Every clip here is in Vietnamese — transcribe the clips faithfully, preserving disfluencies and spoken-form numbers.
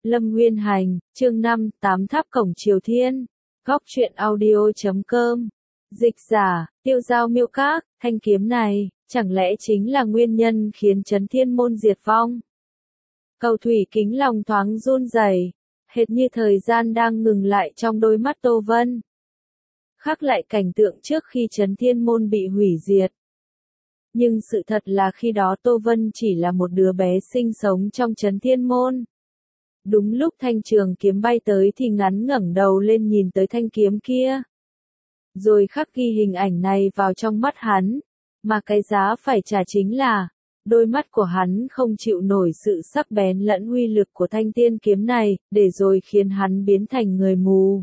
Lâm Nguyên Hành, chương năm, tám tháp cổng Triều Thiên. Góc truyện audio chấm com. Dịch giả, Tiêu Giao miêu các, thanh kiếm này, chẳng lẽ chính là nguyên nhân khiến Chấn Thiên Môn diệt vong? Cầu Thủy Kính lòng thoáng run rẩy, hệt như thời gian đang ngừng lại trong đôi mắt Tô Vân. Khắc lại cảnh tượng trước khi Chấn Thiên Môn bị hủy diệt. Nhưng sự thật là khi đó Tô Vân chỉ là một đứa bé sinh sống trong Chấn Thiên Môn. Đúng lúc thanh trường kiếm bay tới thì ngắn ngẩng đầu lên nhìn tới thanh kiếm kia. Rồi khắc ghi hình ảnh này vào trong mắt hắn, mà cái giá phải trả chính là, đôi mắt của hắn không chịu nổi sự sắc bén lẫn uy lực của thanh tiên kiếm này, để rồi khiến hắn biến thành người mù.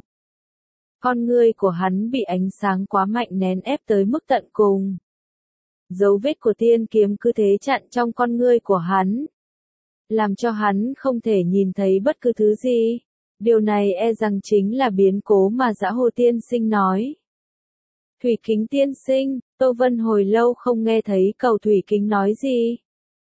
Con ngươi của hắn bị ánh sáng quá mạnh nén ép tới mức tận cùng. Dấu vết của tiên kiếm cứ thế chặn trong con ngươi của hắn, làm cho hắn không thể nhìn thấy bất cứ thứ gì. Điều này e rằng chính là biến cố mà Dã Hồ tiên sinh nói. Thủy Kính tiên sinh, Tô Vân hồi lâu không nghe thấy Cầu Thủy Kính nói gì.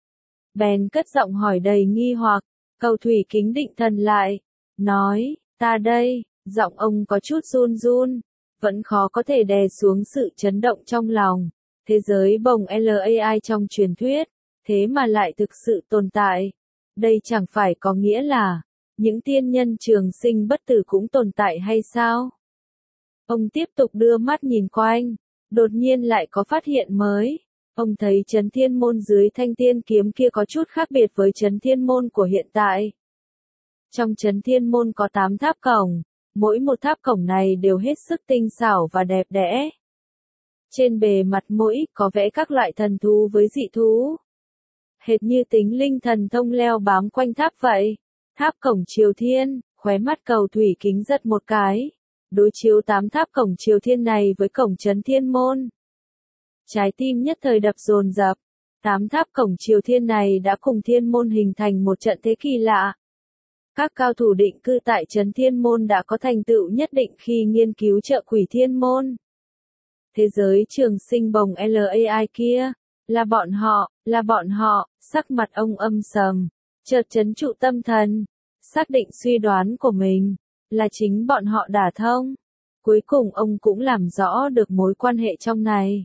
Bèn cất giọng hỏi đầy nghi hoặc. Cầu Thủy Kính định thần lại, nói, ta đây. Giọng ông có chút run run, vẫn khó có thể đè xuống sự chấn động trong lòng. Thế giới bồng lờ a i trong truyền thuyết, thế mà lại thực sự tồn tại. Đây chẳng phải có nghĩa là, những tiên nhân trường sinh bất tử cũng tồn tại hay sao? Ông tiếp tục đưa mắt nhìn quanh, đột nhiên lại có phát hiện mới. Ông thấy Chấn Thiên Môn dưới thanh tiên kiếm kia có chút khác biệt với Chấn Thiên Môn của hiện tại. Trong Chấn Thiên Môn có tám tháp cổng, mỗi một tháp cổng này đều hết sức tinh xảo và đẹp đẽ. Trên bề mặt mỗi có vẽ các loại thần thú với dị thú. Hệt như tính linh thần thông leo bám quanh tháp vậy. Tháp cổng Triều Thiên, khóe mắt Cầu Thủy Kính giật một cái. Đối chiếu tám tháp cổng Triều Thiên này với cổng Chấn Thiên Môn. Trái tim nhất thời đập dồn dập. Tám tháp cổng Triều Thiên này đã cùng Thiên Môn hình thành một trận thế kỳ lạ. Các cao thủ định cư tại Chấn Thiên Môn đã có thành tựu nhất định khi nghiên cứu trợ quỷ Thiên Môn. Thế giới trường sinh bồng lờ a i kia, là bọn họ, là bọn họ, sắc mặt ông âm sầm, chợt trấn trụ tâm thần, xác định suy đoán của mình, là chính bọn họ đả thông. Cuối cùng ông cũng làm rõ được mối quan hệ trong này.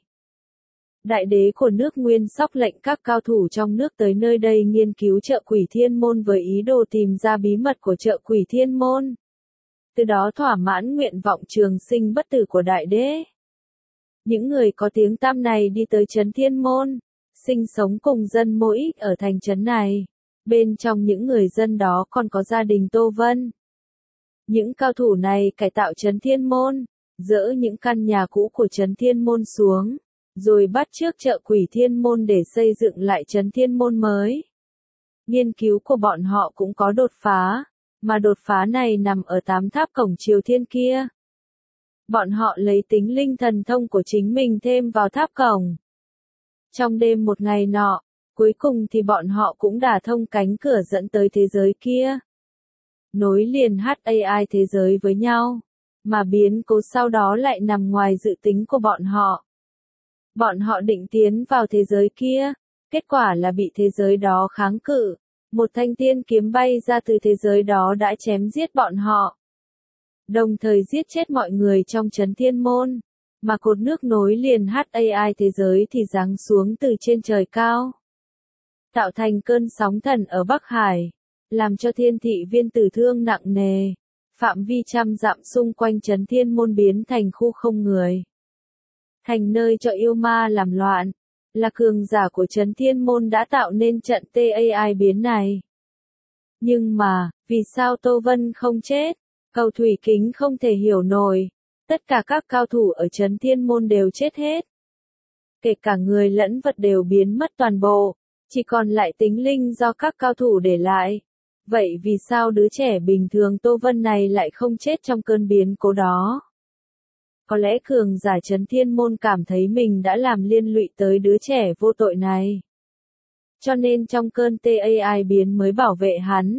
Đại đế của nước Nguyên Sóc lệnh các cao thủ trong nước tới nơi đây nghiên cứu trợ quỷ Thiên Môn với ý đồ tìm ra bí mật của trợ quỷ Thiên Môn. Từ đó thỏa mãn nguyện vọng trường sinh bất tử của đại đế. Những người có tiếng tăm này đi tới Chấn Thiên Môn, sinh sống cùng dân mỗi ở thành trấn này. Bên trong những người dân đó còn có gia đình Tô Vân. Những cao thủ này cải tạo Chấn Thiên Môn, dỡ những căn nhà cũ của Chấn Thiên Môn xuống, rồi bắt chước trợ quỷ Thiên Môn để xây dựng lại Chấn Thiên Môn mới. Nghiên cứu của bọn họ cũng có đột phá, mà đột phá này nằm ở tám tháp cổng Triều Thiên kia. Bọn họ lấy tính linh thần thông của chính mình thêm vào tháp cổng. Trong đêm một ngày nọ, cuối cùng thì bọn họ cũng đả thông cánh cửa dẫn tới thế giới kia. Nối liền hát a i thế giới với nhau, mà biến cố sau đó lại nằm ngoài dự tính của bọn họ. Bọn họ định tiến vào thế giới kia, kết quả là bị thế giới đó kháng cự. Một thanh tiên kiếm bay ra từ thế giới đó đã chém giết bọn họ. Đồng thời giết chết mọi người trong Chấn Thiên Môn, mà cột nước nối liền hát a i thế giới thì giáng xuống từ trên trời cao. Tạo thành cơn sóng thần ở Bắc Hải, làm cho thiên thị viên tử thương nặng nề, phạm vi trăm dặm xung quanh Chấn Thiên Môn biến thành khu không người. Thành nơi cho yêu ma làm loạn, là cường giả của Chấn Thiên Môn đã tạo nên trận tê a i biến này. Nhưng mà, vì sao Tô Vân không chết? Cầu Thủy Kính không thể hiểu nổi. Tất cả các cao thủ ở Chấn Thiên Môn đều chết hết. Kể cả người lẫn vật đều biến mất toàn bộ, chỉ còn lại tính linh do các cao thủ để lại. Vậy vì sao đứa trẻ bình thường Tô Vân này lại không chết trong cơn biến cố đó? Có lẽ cường giả Chấn Thiên Môn cảm thấy mình đã làm liên lụy tới đứa trẻ vô tội này. Cho nên trong cơn tê a i biến mới bảo vệ hắn.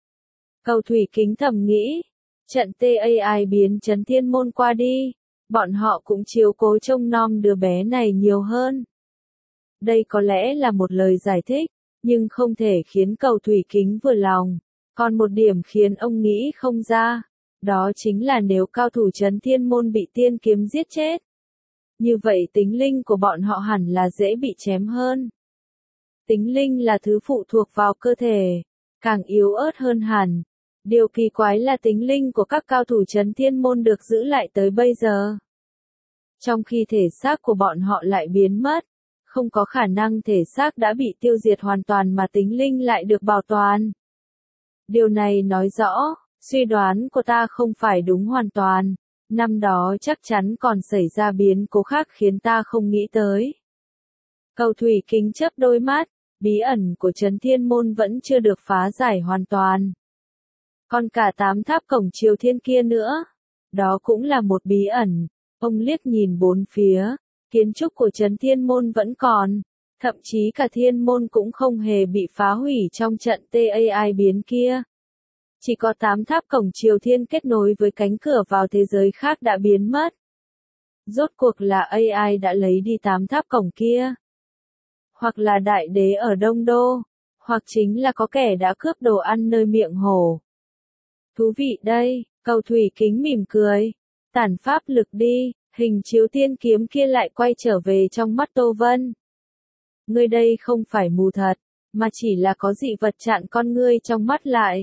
Cầu Thủy Kính thầm nghĩ. Trận tê a i biến Chấn Thiên Môn qua đi, bọn họ cũng chiếu cố trông nom đứa bé này nhiều hơn. Đây có lẽ là một lời giải thích, nhưng không thể khiến Cầu Thủy Kính vừa lòng. Còn một điểm khiến ông nghĩ không ra, đó chính là nếu cao thủ Trấn Thiên Môn bị tiên kiếm giết chết, như vậy tính linh của bọn họ hẳn là dễ bị chém hơn. Tính linh là thứ phụ thuộc vào cơ thể, càng yếu ớt hơn hẳn. Điều kỳ quái là tính linh của các cao thủ Trấn Thiên Môn được giữ lại tới bây giờ. Trong khi thể xác của bọn họ lại biến mất, không có khả năng thể xác đã bị tiêu diệt hoàn toàn mà tính linh lại được bảo toàn. Điều này nói rõ, suy đoán của ta không phải đúng hoàn toàn, năm đó chắc chắn còn xảy ra biến cố khác khiến ta không nghĩ tới. Cầu Thủy Kính chớp đôi mắt, bí ẩn của Trấn Thiên Môn vẫn chưa được phá giải hoàn toàn. Còn cả tám tháp cổng Triều Thiên kia nữa, đó cũng là một bí ẩn. Ông liếc nhìn bốn phía, kiến trúc của Trấn Thiên Môn vẫn còn, thậm chí cả Thiên Môn cũng không hề bị phá hủy trong trận tê a i biến kia. Chỉ có tám tháp cổng Triều Thiên kết nối với cánh cửa vào thế giới khác đã biến mất. Rốt cuộc là a i đã lấy đi tám tháp cổng kia. Hoặc là đại đế ở Đông Đô, hoặc chính là có kẻ đã cướp đồ ăn nơi miệng hổ. Thú vị đây, Cầu Thủy Kính mỉm cười. Tản pháp lực đi, hình chiếu tiên kiếm kia lại quay trở về trong mắt Tô Vân. Ngươi đây không phải mù thật, mà chỉ là có dị vật chặn con ngươi trong mắt lại.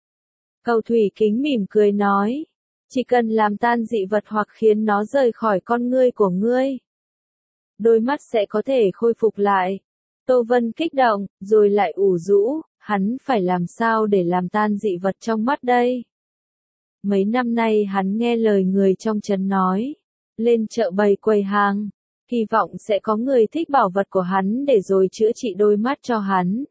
Cầu Thủy Kính mỉm cười nói, chỉ cần làm tan dị vật hoặc khiến nó rời khỏi con ngươi của ngươi, đôi mắt sẽ có thể khôi phục lại. Tô Vân kích động, rồi lại ủ rũ, hắn phải làm sao để làm tan dị vật trong mắt đây? Mấy năm nay hắn nghe lời người trong trấn nói, lên chợ bày quầy hàng, hy vọng sẽ có người thích bảo vật của hắn để rồi chữa trị đôi mắt cho hắn.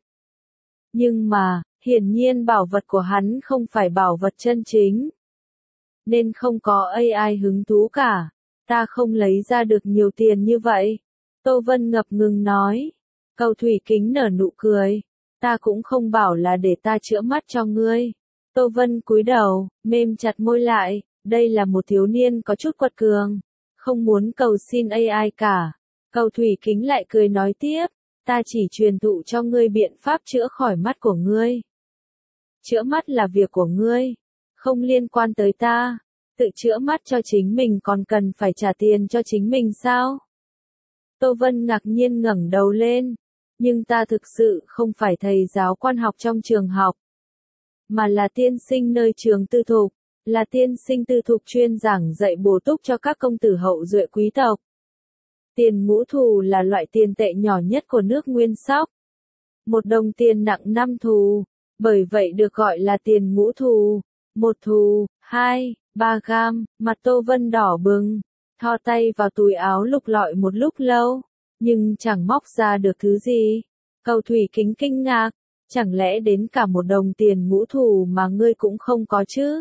Nhưng mà, hiển nhiên bảo vật của hắn không phải bảo vật chân chính, nên không có a i hứng thú cả. Ta không lấy ra được nhiều tiền như vậy. Tô Vân ngập ngừng nói. Cầu Thủy Kính nở nụ cười. Ta cũng không bảo là để ta chữa mắt cho ngươi. Tô Vân cúi đầu, mềm chặt môi lại. Đây là một thiếu niên có chút quật cường, không muốn cầu xin a i cả. Cầu Thủy Kính lại cười nói tiếp. Ta chỉ truyền thụ cho ngươi biện pháp chữa khỏi mắt của ngươi. Chữa mắt là việc của ngươi, không liên quan tới ta. Tự chữa mắt cho chính mình còn cần phải trả tiền cho chính mình sao? Tô Vân ngạc nhiên ngẩng đầu lên. Nhưng ta thực sự không phải thầy giáo quan học trong trường học, mà là tiên sinh nơi trường tư thục, là tiên sinh tư thục chuyên giảng dạy bổ túc cho các công tử hậu duệ quý tộc. Tiền ngũ thù là loại tiền tệ nhỏ nhất của nước Nguyên Sóc. Một đồng tiền nặng năm thù, bởi vậy được gọi là tiền ngũ thù. Một thù, hai, ba gam, mặt Tô Vân đỏ bừng, thò tay vào túi áo lục lọi một lúc lâu, nhưng chẳng móc ra được thứ gì. Cầu Thủy Kính kinh ngạc, chẳng lẽ đến cả một đồng tiền ngũ thù mà ngươi cũng không có chứ?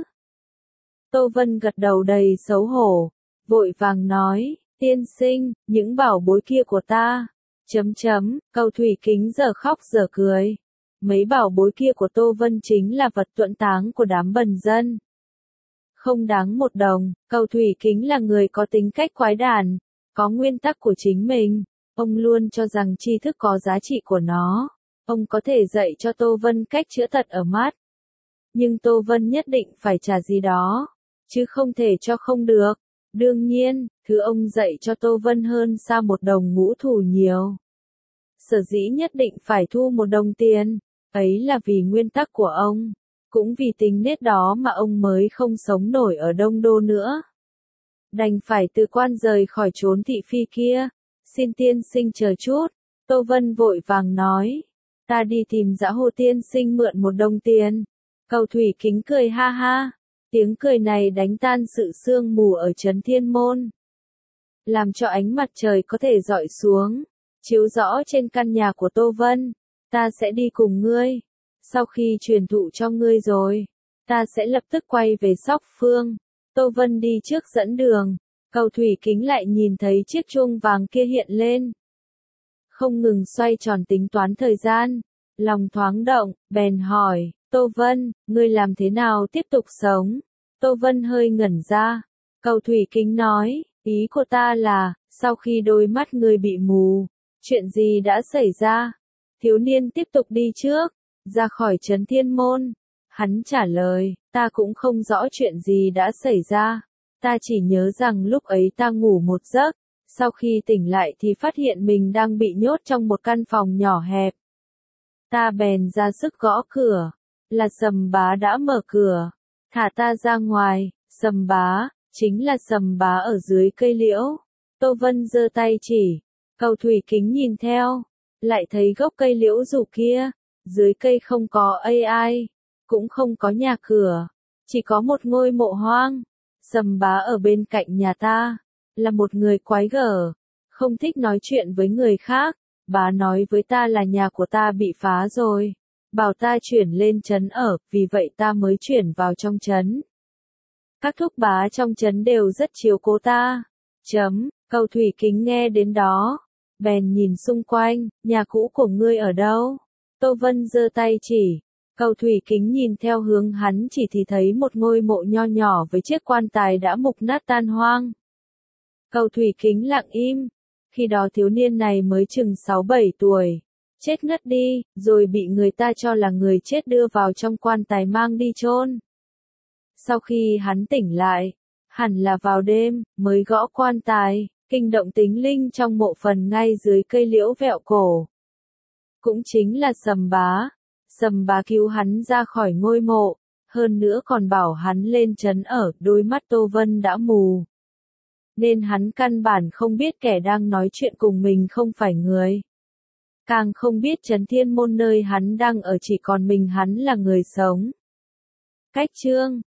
Tô Vân gật đầu đầy xấu hổ, vội vàng nói, tiên sinh, những bảo bối kia của ta. Chấm chấm, Cầu Thủy Kính giờ khóc giờ cười. Mấy bảo bối kia của Tô Vân chính là vật tuẫn táng của đám bần dân. Không đáng một đồng. Cầu Thủy Kính là người có tính cách quái đản, có nguyên tắc của chính mình. Ông luôn cho rằng tri thức có giá trị của nó. Ông có thể dạy cho Tô Vân cách chữa tật ở mắt. Nhưng Tô Vân nhất định phải trả gì đó, chứ không thể cho không được. Đương nhiên, thứ ông dạy cho Tô Vân hơn xa một đồng ngũ thù nhiều. Sở dĩ nhất định phải thu một đồng tiền, ấy là vì nguyên tắc của ông, cũng vì tính nết đó mà ông mới không sống nổi ở Đông Đô nữa. Đành phải từ quan rời khỏi chốn thị phi kia. Xin tiên sinh chờ chút. Tô Vân vội vàng nói. Ta đi tìm Dã Hồ tiên sinh mượn một đồng tiền. Cầu Thủy Kính cười ha ha. Tiếng cười này đánh tan sự sương mù ở Trấn Thiên Môn, làm cho ánh mặt trời có thể dọi xuống, chiếu rõ trên căn nhà của Tô Vân. Ta sẽ đi cùng ngươi. Sau khi truyền thụ cho ngươi rồi, ta sẽ lập tức quay về Sóc Phương. Tô Vân đi trước dẫn đường. Cầu Thủy Kính lại nhìn thấy chiếc chuông vàng kia hiện lên, không ngừng xoay tròn tính toán thời gian. Lòng thoáng động, bèn hỏi, Tô Vân, ngươi làm thế nào tiếp tục sống? Tô Vân hơi ngẩn ra. Cầu Thủy Kính nói, ý của ta là, sau khi đôi mắt ngươi bị mù, chuyện gì đã xảy ra? Thiếu niên tiếp tục đi trước, ra khỏi Trấn Thiên Môn. Hắn trả lời, ta cũng không rõ chuyện gì đã xảy ra. Ta chỉ nhớ rằng lúc ấy ta ngủ một giấc, sau khi tỉnh lại thì phát hiện mình đang bị nhốt trong một căn phòng nhỏ hẹp. Ta bèn ra sức gõ cửa, là Sầm Bá đã mở cửa, thả ta ra ngoài. Sầm Bá, chính là Sầm Bá ở dưới cây liễu. Tô Vân giơ tay chỉ, Cầu Thủy Kính nhìn theo, lại thấy gốc cây liễu rủ kia, dưới cây không có ai, cũng không có nhà cửa, chỉ có một ngôi mộ hoang. Sầm Bá ở bên cạnh nhà ta, là một người quái gở, không thích nói chuyện với người khác. Bá nói với ta là nhà của ta bị phá rồi, bảo ta chuyển lên trấn ở, vì vậy ta mới chuyển vào trong trấn. Các thúc bá trong trấn đều rất chiếu cố ta. Chấm, Cầu Thủy Kính nghe đến đó, bèn nhìn xung quanh, nhà cũ của ngươi ở đâu? Tô Vân giơ tay chỉ, Cầu Thủy Kính nhìn theo hướng hắn chỉ thì thấy một ngôi mộ nho nhỏ với chiếc quan tài đã mục nát tan hoang. Cầu Thủy Kính lặng im, khi đó thiếu niên này mới chừng sáu bảy tuổi, chết ngất đi, rồi bị người ta cho là người chết đưa vào trong quan tài mang đi chôn. Sau khi hắn tỉnh lại, hẳn là vào đêm, mới gõ quan tài, kinh động tính linh trong mộ phần ngay dưới cây liễu vẹo cổ. Cũng chính là Sầm Bá. Sầm Bá cứu hắn ra khỏi ngôi mộ, hơn nữa còn bảo hắn lên trấn ở. Đôi mắt Tô Vân đã mù, nên hắn căn bản không biết kẻ đang nói chuyện cùng mình không phải người. Càng không biết trấn Thiên Môn nơi hắn đang ở chỉ còn mình hắn là người sống. Cách chương